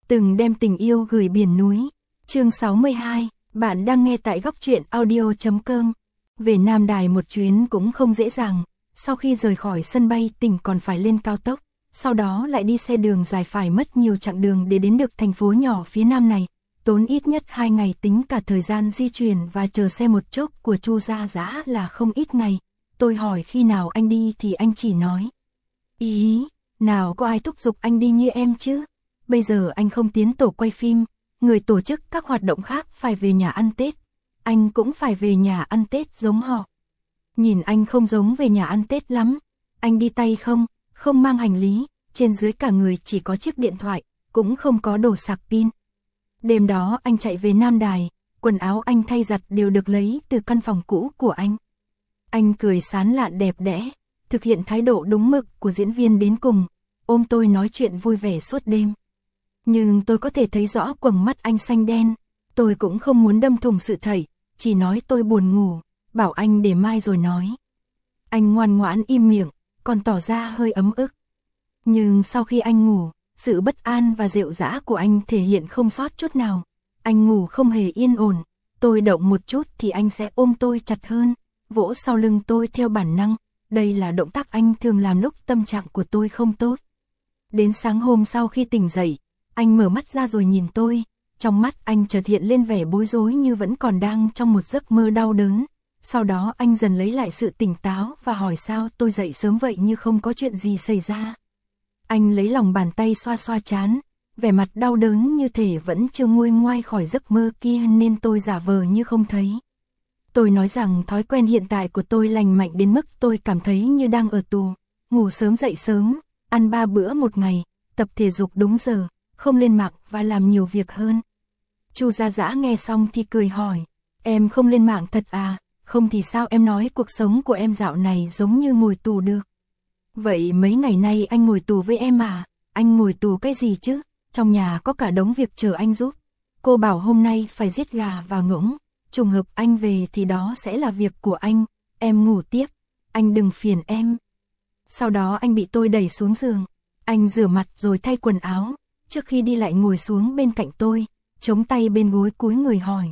từng đem tình yêu gửi biển núi. Chương 62, bạn đang nghe tại góc truyện audio.com. Về Nam Đài một chuyến cũng không dễ dàng, sau khi rời khỏi sân bay tỉnh còn phải lên cao tốc, sau đó lại đi xe đường dài phải mất nhiều chặng đường để đến được thành phố nhỏ phía nam này, tốn ít nhất 2 ngày tính cả thời gian di chuyển và chờ xe một chốc của Chu Gia Dã là không ít ngày. Tôi hỏi khi nào anh đi thì anh chỉ nói: Ý, nào có ai thúc giục anh đi như em chứ, bây giờ anh không tiến tổ quay phim, người tổ chức các hoạt động khác phải về nhà ăn Tết, anh cũng phải về nhà ăn Tết giống họ. Nhìn anh không giống về nhà ăn Tết lắm, anh đi tay không, không mang hành lý, trên dưới cả người chỉ có chiếc điện thoại, cũng không có đồ sạc pin. Đêm đó anh chạy về Nam Đài, quần áo anh thay giặt đều được lấy từ căn phòng cũ của anh. Anh cười sán lạn đẹp đẽ, thực hiện thái độ đúng mực của diễn viên đến cùng, ôm tôi nói chuyện vui vẻ suốt đêm. Nhưng tôi có thể thấy rõ quầng mắt anh xanh đen, tôi cũng không muốn đâm thủng sự thảy, chỉ nói tôi buồn ngủ, bảo anh để mai rồi nói. Anh ngoan ngoãn im miệng, còn tỏ ra hơi ấm ức. Nhưng sau khi anh ngủ, sự bất an và rệu rã của anh thể hiện không sót chút nào. Anh ngủ không hề yên ổn, tôi động một chút thì anh sẽ ôm tôi chặt hơn, vỗ sau lưng tôi theo bản năng. Đây là động tác anh thường làm lúc tâm trạng của tôi không tốt. Đến sáng hôm sau khi tỉnh dậy, anh mở mắt ra rồi nhìn tôi, trong mắt anh chợt hiện lên vẻ bối rối như vẫn còn đang trong một giấc mơ đau đớn. Sau đó anh dần lấy lại sự tỉnh táo và hỏi sao tôi dậy sớm vậy như không có chuyện gì xảy ra. Anh lấy lòng bàn tay xoa xoa trán, vẻ mặt đau đớn như thể vẫn chưa nguôi ngoai khỏi giấc mơ kia nên tôi giả vờ như không thấy. Tôi nói rằng thói quen hiện tại của tôi lành mạnh đến mức tôi cảm thấy như đang ở tù, ngủ sớm dậy sớm, ăn 3 bữa một ngày, tập thể dục đúng giờ, không lên mạng và làm nhiều việc hơn. Chu Gia Dã nghe xong thì cười hỏi, em không lên mạng thật à, không thì sao em nói cuộc sống của em dạo này giống như ngồi tù được. Vậy mấy ngày nay anh ngồi tù với em à, anh ngồi tù cái gì chứ, trong nhà có cả đống việc chờ anh giúp. Cô bảo hôm nay phải giết gà và ngỗng, trùng hợp anh về thì đó sẽ là việc của anh, em ngủ tiếp, anh đừng phiền em. Sau đó anh bị tôi đẩy xuống giường, anh rửa mặt rồi thay quần áo, trước khi đi lại ngồi xuống bên cạnh tôi, chống tay bên gối cúi người hỏi.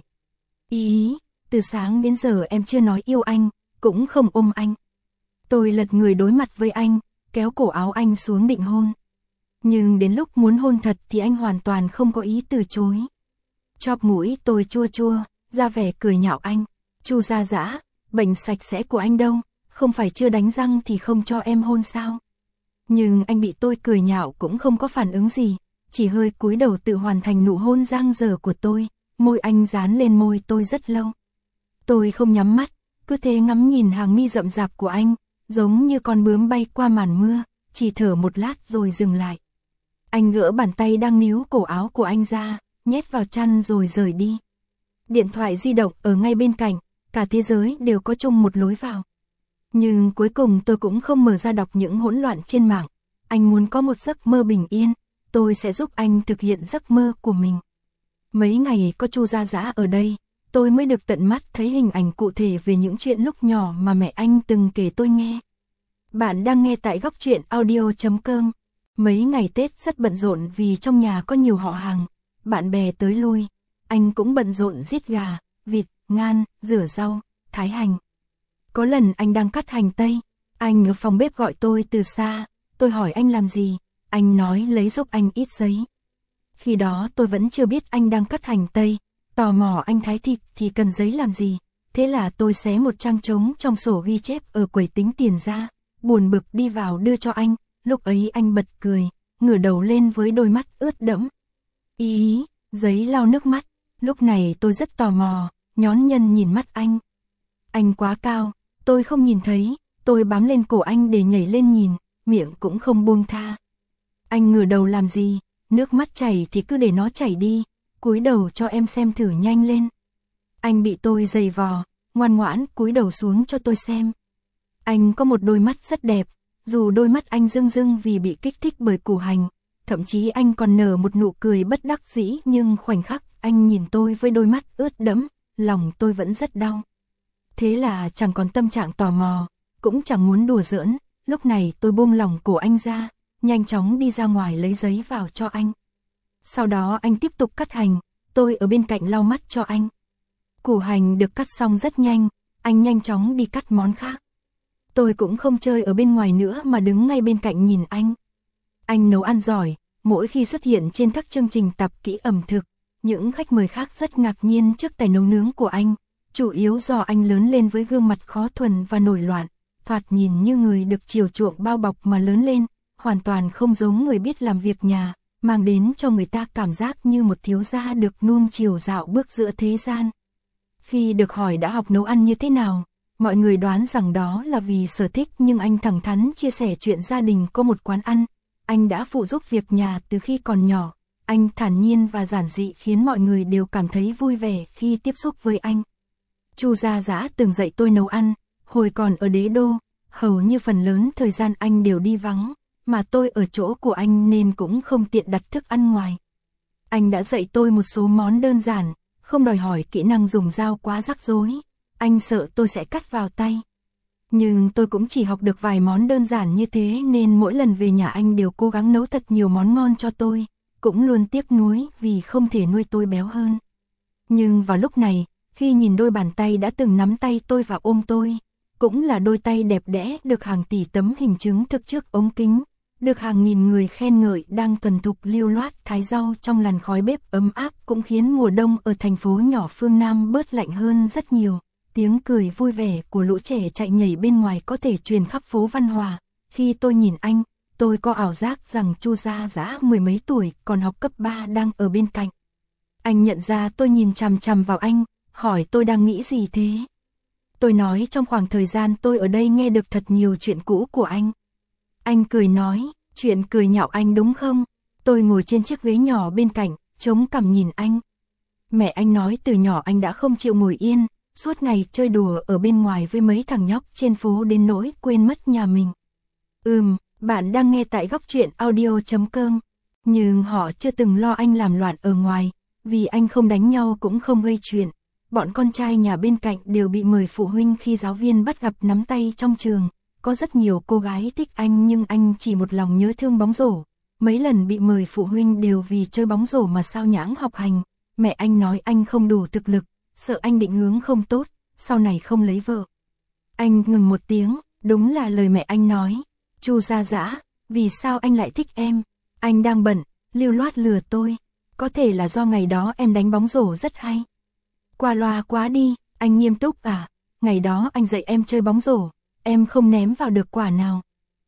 Ý, từ sáng đến giờ em chưa nói yêu anh, cũng không ôm anh. Tôi lật người đối mặt với anh, kéo cổ áo anh xuống định hôn. Nhưng đến lúc muốn hôn thật thì anh hoàn toàn không có ý từ chối. Chóp mũi tôi chua chua, ra vẻ cười nhạo anh. Chu Gia Dã, bệnh sạch sẽ của anh đâu, không phải chưa đánh răng thì không cho em hôn sao. Nhưng anh bị tôi cười nhạo cũng không có phản ứng gì, chỉ hơi cúi đầu tự hoàn thành nụ hôn giang dở của tôi, môi anh dán lên môi tôi rất lâu. Tôi không nhắm mắt, cứ thế ngắm nhìn hàng mi rậm rạp của anh, giống như con bướm bay qua màn mưa, chỉ thở một lát rồi dừng lại. Anh gỡ bàn tay đang níu cổ áo của anh ra, nhét vào chăn rồi rời đi. Điện thoại di động ở ngay bên cạnh, cả thế giới đều có chung một lối vào. Nhưng cuối cùng tôi cũng không mở ra đọc những hỗn loạn trên mạng. Anh muốn có một giấc mơ bình yên, tôi sẽ giúp anh thực hiện giấc mơ của mình. Mấy ngày có Chu Gia Dã ở đây, tôi mới được tận mắt thấy hình ảnh cụ thể về những chuyện lúc nhỏ mà mẹ anh từng kể tôi nghe. Bạn đang nghe tại góc truyện audio.com. Mấy ngày Tết rất bận rộn vì trong nhà có nhiều họ hàng, bạn bè tới lui. Anh cũng bận rộn giết gà, vịt, ngan, rửa rau, thái hành. Có lần anh đang cắt hành tây, anh ở phòng bếp gọi tôi từ xa, tôi hỏi anh làm gì, anh nói lấy giúp anh ít giấy. Khi đó tôi vẫn chưa biết anh đang cắt hành tây, tò mò anh thái thịt thì cần giấy làm gì, thế là tôi xé một trang trống trong sổ ghi chép ở quầy tính tiền ra, buồn bực đi vào đưa cho anh, lúc ấy anh bật cười, ngửa đầu lên với đôi mắt ướt đẫm. Ý, giấy lau nước mắt, lúc này tôi rất tò mò, nhón nhân nhìn mắt anh. Anh quá cao, tôi không nhìn thấy, tôi bám lên cổ anh để nhảy lên nhìn, miệng cũng không buông tha. Anh ngửa đầu làm gì, nước mắt chảy thì cứ để nó chảy đi, cúi đầu cho em xem thử nhanh lên. Anh bị tôi giày vò, ngoan ngoãn cúi đầu xuống cho tôi xem. Anh có một đôi mắt rất đẹp, dù đôi mắt anh rưng rưng vì bị kích thích bởi củ hành, thậm chí anh còn nở một nụ cười bất đắc dĩ, nhưng khoảnh khắc anh nhìn tôi với đôi mắt ướt đẫm, lòng tôi vẫn rất đau. Thế là chẳng còn tâm trạng tò mò, cũng chẳng muốn đùa giỡn, lúc này tôi buông lỏng cổ anh ra, nhanh chóng đi ra ngoài lấy giấy vào cho anh. Sau đó anh tiếp tục cắt hành, tôi ở bên cạnh lau mắt cho anh. Củ hành được cắt xong rất nhanh, anh nhanh chóng đi cắt món khác. Tôi cũng không chơi ở bên ngoài nữa mà đứng ngay bên cạnh nhìn anh. Anh nấu ăn giỏi, mỗi khi xuất hiện trên các chương trình tạp kỹ ẩm thực, những khách mời khác rất ngạc nhiên trước tài nấu nướng của anh, chủ yếu do anh lớn lên với gương mặt khó thuần và nổi loạn, thoạt nhìn như người được chiều chuộng bao bọc mà lớn lên, hoàn toàn không giống người biết làm việc nhà, mang đến cho người ta cảm giác như một thiếu gia được nuông chiều dạo bước giữa thế gian. Khi được hỏi đã học nấu ăn như thế nào, mọi người đoán rằng đó là vì sở thích, nhưng anh thẳng thắn chia sẻ chuyện gia đình có một quán ăn. Anh đã phụ giúp việc nhà từ khi còn nhỏ. Anh thản nhiên và giản dị khiến mọi người đều cảm thấy vui vẻ khi tiếp xúc với anh. Chu Gia Dã từng dạy tôi nấu ăn, hồi còn ở Đế Đô, hầu như phần lớn thời gian anh đều đi vắng, mà tôi ở chỗ của anh nên cũng không tiện đặt thức ăn ngoài. Anh đã dạy tôi một số món đơn giản, không đòi hỏi kỹ năng dùng dao quá rắc rối, anh sợ tôi sẽ cắt vào tay. Nhưng tôi cũng chỉ học được vài món đơn giản như thế nên mỗi lần về nhà anh đều cố gắng nấu thật nhiều món ngon cho tôi, cũng luôn tiếc nuối vì không thể nuôi tôi béo hơn. Nhưng vào lúc này, khi nhìn đôi bàn tay đã từng nắm tay tôi và ôm tôi, cũng là đôi tay đẹp đẽ được hàng tỷ tấm hình chứng thực trước ống kính, được hàng nghìn người khen ngợi đang thuần thục lưu loát thái rau trong làn khói bếp ấm áp, cũng khiến mùa đông ở thành phố nhỏ phương Nam bớt lạnh hơn rất nhiều. Tiếng cười vui vẻ của lũ trẻ chạy nhảy bên ngoài có thể truyền khắp phố Văn Hòa. Khi tôi nhìn anh, tôi có ảo giác rằng Chu Gia Dã mười mấy tuổi còn học cấp 3 đang ở bên cạnh. Anh nhận ra tôi nhìn chằm chằm vào anh, hỏi tôi đang nghĩ gì thế. Tôi nói trong khoảng thời gian tôi ở đây nghe được thật nhiều chuyện cũ của anh. Anh cười nói, chuyện cười nhạo anh đúng không? Tôi ngồi trên chiếc ghế nhỏ bên cạnh, chống cằm nhìn anh. Mẹ anh nói từ nhỏ anh đã không chịu ngồi yên, suốt ngày chơi đùa ở bên ngoài với mấy thằng nhóc trên phố đến nỗi quên mất nhà mình. Bạn đang nghe tại góc truyện audio.com. Nhưng họ chưa từng lo anh làm loạn ở ngoài, vì anh không đánh nhau cũng không gây chuyện. Bọn con trai nhà bên cạnh đều bị mời phụ huynh khi giáo viên bắt gặp nắm tay trong trường. Có rất nhiều cô gái thích anh nhưng anh chỉ một lòng nhớ thương bóng rổ. Mấy lần bị mời phụ huynh đều vì chơi bóng rổ mà sao nhãng học hành. Mẹ anh nói anh không đủ thực lực, sợ anh định hướng không tốt, sau này không lấy vợ. Anh ngừng một tiếng, đúng là lời mẹ anh nói. Chu Gia Dã, vì sao anh lại thích em? Anh đang bận, lưu loát lừa tôi. Có thể là do ngày đó em đánh bóng rổ rất hay. Qua loa quá đi, anh nghiêm túc à? Ngày đó anh dạy em chơi bóng rổ, em không ném vào được quả nào.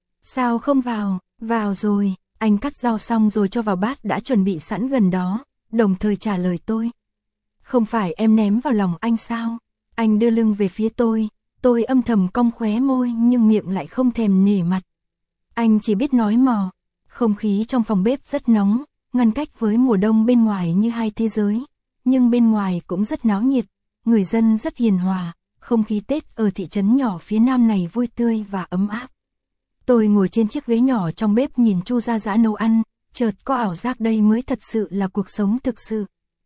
Sao không vào? Vào rồi, anh cắt rau xong rồi cho vào bát đã chuẩn bị sẵn gần đó, đồng thời trả lời tôi. Không phải em ném vào lòng anh sao? Anh đưa lưng về phía tôi âm thầm cong khóe môi nhưng miệng lại không thèm nể mặt. Anh chỉ biết nói mò. Không khí trong phòng bếp rất nóng, ngăn cách với mùa đông bên ngoài như hai thế giới. Nhưng bên ngoài cũng rất náo nhiệt, người dân rất hiền hòa, không khí Tết ở thị trấn nhỏ phía nam này vui tươi và ấm áp. Tôi ngồi trên chiếc ghế nhỏ trong bếp nhìn Chu Gia Dã nấu ăn, chợt có ảo giác đây mới thật sự là cuộc sống thực sự.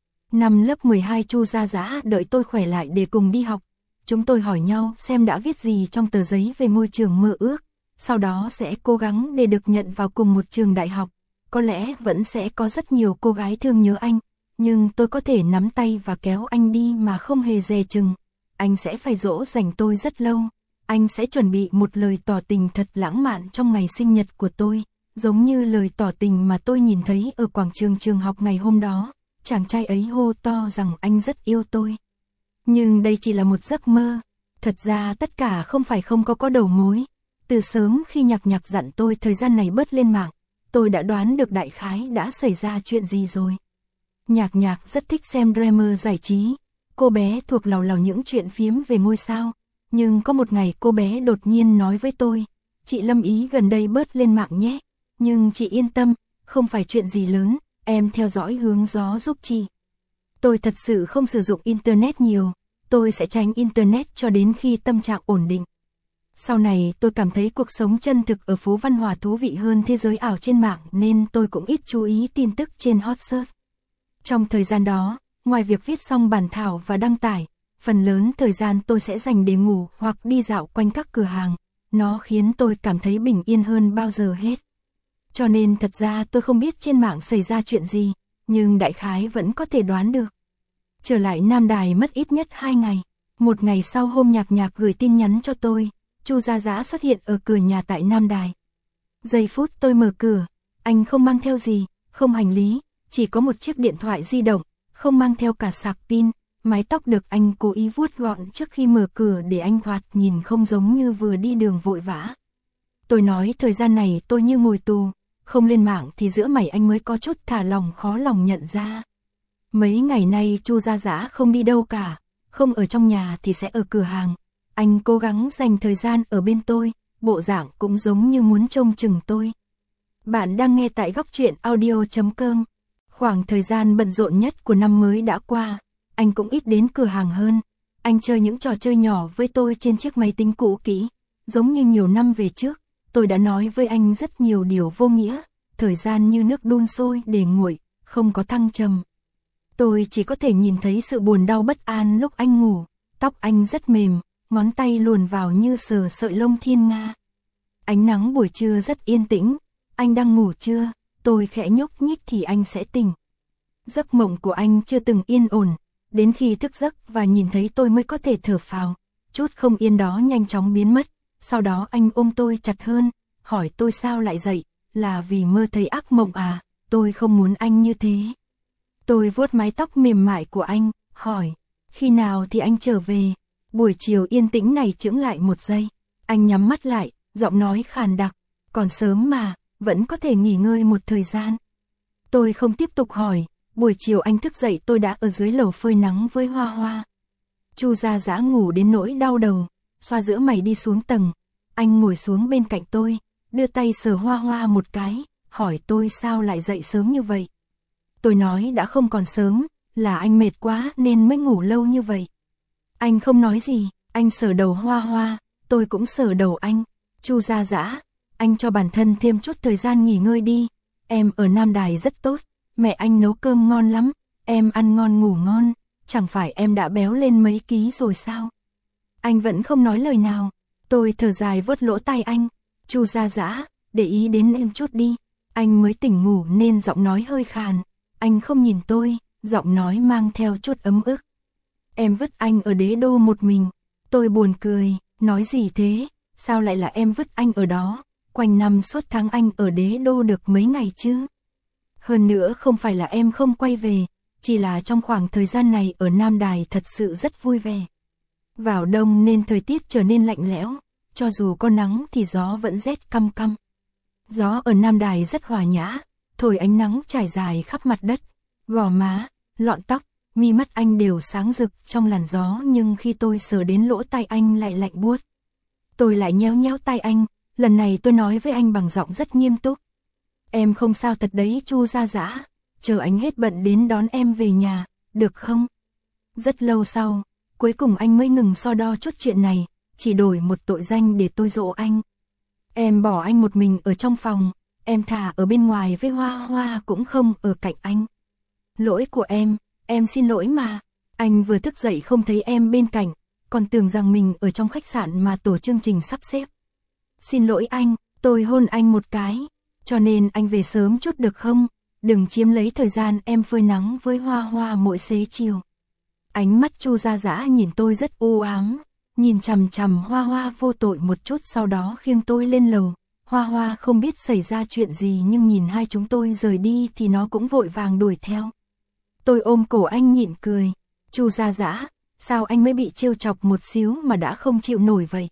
Năm lớp 12 Chu Gia Dã đợi tôi khỏe lại để cùng đi học. Chúng tôi hỏi nhau xem đã viết gì trong tờ giấy về ngôi trường mơ ước, sau đó sẽ cố gắng để được nhận vào cùng một trường đại học. Có lẽ vẫn sẽ có rất nhiều cô gái thương nhớ anh, nhưng tôi có thể nắm tay và kéo anh đi mà không hề dè chừng. Anh sẽ phải dỗ dành tôi rất lâu. Anh sẽ chuẩn bị một lời tỏ tình thật lãng mạn trong ngày sinh nhật của tôi, giống như lời tỏ tình mà tôi nhìn thấy ở quảng trường trường học ngày hôm đó. Chàng trai ấy hô to rằng anh rất yêu tôi. Nhưng đây chỉ là một giấc mơ. Thật ra tất cả không phải không có đầu mối. Từ sớm khi Nhạc Nhạc dặn tôi thời gian này bớt lên mạng, tôi đã đoán được đại khái đã xảy ra chuyện gì rồi. Nhạc Nhạc rất thích xem drama giải trí. Cô bé thuộc lầu những chuyện phiếm về ngôi sao. Nhưng có một ngày cô bé đột nhiên nói với tôi, chị Lâm Ý gần đây bớt lên mạng nhé. Nhưng chị yên tâm, không phải chuyện gì lớn, em theo dõi hướng gió giúp chị. Tôi thật sự không sử dụng Internet nhiều, tôi sẽ tránh Internet cho đến khi tâm trạng ổn định. Sau này tôi cảm thấy cuộc sống chân thực ở phố Văn Hòa thú vị hơn thế giới ảo trên mạng nên tôi cũng ít chú ý tin tức trên hot search. Trong thời gian đó, ngoài việc viết xong bản thảo và đăng tải, phần lớn thời gian tôi sẽ dành để ngủ hoặc đi dạo quanh các cửa hàng. Nó khiến tôi cảm thấy bình yên hơn bao giờ hết. Cho nên thật ra tôi không biết trên mạng xảy ra chuyện gì, nhưng đại khái vẫn có thể đoán được. Trở lại Nam Đài mất ít nhất 2 ngày. Một ngày sau hôm Nhạc Nhạc gửi tin nhắn cho tôi, Chu Gia Dã xuất hiện ở cửa nhà tại Nam Đài. Giây phút tôi mở cửa, anh không mang theo gì, không hành lý, chỉ có một chiếc điện thoại di động, không mang theo cả sạc pin, mái tóc được anh cố ý vuốt gọn trước khi mở cửa để anh thoạt nhìn không giống như vừa đi đường vội vã. Tôi nói thời gian này tôi như ngồi tù, không lên mạng thì giữa mày anh mới có chút thả lòng khó lòng nhận ra. Mấy ngày nay Chu Gia Dã không đi đâu cả, không ở trong nhà thì sẽ ở cửa hàng. Anh cố gắng dành thời gian ở bên tôi, bộ dạng cũng giống như muốn trông chừng tôi. Bạn đang nghe tại góc truyện audio.com. Khoảng thời gian bận rộn nhất của năm mới đã qua, anh cũng ít đến cửa hàng hơn. Anh chơi những trò chơi nhỏ với tôi trên chiếc máy tính cũ kỹ, giống như nhiều năm về trước. Tôi đã nói với anh rất nhiều điều vô nghĩa, thời gian như nước đun sôi để nguội, không có thăng trầm. Tôi chỉ có thể nhìn thấy sự buồn đau bất an lúc anh ngủ, tóc anh rất mềm, ngón tay luồn vào như sờ sợi lông thiên nga. Ánh nắng buổi trưa rất yên tĩnh, anh đang ngủ chưa? Tôi khẽ nhúc nhích thì anh sẽ tỉnh. Giấc mộng của anh chưa từng yên ổn, đến khi thức giấc và nhìn thấy tôi mới có thể thở phào. Chút không yên đó nhanh chóng biến mất, sau đó anh ôm tôi chặt hơn, hỏi tôi sao lại dậy, là vì mơ thấy ác mộng à? Tôi không muốn anh như thế. Tôi vuốt mái tóc mềm mại của anh, hỏi, khi nào thì anh trở về? Buổi chiều yên tĩnh này chững lại một giây, anh nhắm mắt lại, giọng nói khàn đặc, còn sớm mà, vẫn có thể nghỉ ngơi một thời gian. Tôi không tiếp tục hỏi, buổi chiều anh thức dậy tôi đã ở dưới lầu phơi nắng với Hoa Hoa. Chu Gia Dã ngủ đến nỗi đau đầu, xoa giữa mày đi xuống tầng, anh ngồi xuống bên cạnh tôi, đưa tay sờ Hoa Hoa một cái, hỏi tôi sao lại dậy sớm như vậy. Tôi nói đã không còn sớm, là anh mệt quá nên mới ngủ lâu như vậy. Anh không nói gì, anh sờ đầu Hoa Hoa, tôi cũng sờ đầu anh. Chu Gia Dã, anh cho bản thân thêm chút thời gian nghỉ ngơi đi. Em ở Nam Đài rất tốt, mẹ anh nấu cơm ngon lắm, em ăn ngon ngủ ngon, chẳng phải em đã béo lên mấy ký rồi sao? Anh vẫn không nói lời nào, tôi thở dài vuốt lỗ tai anh. Chu Gia Dã, để ý đến em chút đi. Anh mới tỉnh ngủ nên giọng nói hơi khàn. Anh không nhìn tôi, giọng nói mang theo chút ấm ức. Em vứt anh ở Đế Đô một mình. Tôi buồn cười, nói gì thế, sao lại là em vứt anh ở đó, quanh năm suốt tháng anh ở Đế Đô được mấy ngày chứ. Hơn nữa không phải là em không quay về, chỉ là trong khoảng thời gian này ở Nam Đài thật sự rất vui vẻ. Vào đông nên thời tiết trở nên lạnh lẽo, cho dù có nắng thì gió vẫn rét căm căm. Gió ở Nam Đài rất hòa nhã, thổi ánh nắng trải dài khắp mặt đất, gò má, lọn tóc, mi mắt anh đều sáng rực trong làn gió, nhưng khi tôi sờ đến lỗ tai anh lại lạnh buốt. Tôi lại nhéo nhéo tai anh, lần này tôi nói với anh bằng giọng rất nghiêm túc. Em không sao thật đấy Chu Gia Dã, chờ anh hết bận đến đón em về nhà, được không? Rất lâu sau, cuối cùng anh mới ngừng so đo chút chuyện này, chỉ đổi một tội danh để tôi dỗ anh. Em bỏ anh một mình ở trong phòng, em thả ở bên ngoài với Hoa Hoa cũng không ở cạnh anh. Lỗi của em xin lỗi mà. Anh vừa thức dậy không thấy em bên cạnh, còn tưởng rằng mình ở trong khách sạn mà tổ chương trình sắp xếp. Xin lỗi anh, tôi hôn anh một cái, cho nên anh về sớm chút được không? Đừng chiếm lấy thời gian em phơi nắng với Hoa Hoa mỗi xế chiều. Ánh mắt Chu Gia Dã nhìn tôi rất u ám, nhìn chằm chằm Hoa Hoa vô tội một chút, sau đó khiêng tôi lên lầu. Hoa Hoa không biết xảy ra chuyện gì nhưng nhìn hai chúng tôi rời đi thì nó cũng vội vàng đuổi theo. Tôi ôm cổ anh nhịn cười. Chu Gia Dã, sao anh mới bị trêu chọc một xíu mà đã không chịu nổi vậy?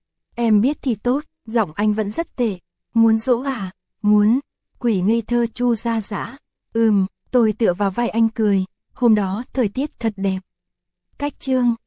Em biết thì tốt, giọng anh vẫn rất tệ. Muốn dỗ à? Muốn. Quỷ ngây thơ Chu Gia Dã. Tôi tựa vào vai anh cười. Hôm đó thời tiết thật đẹp. Cách chương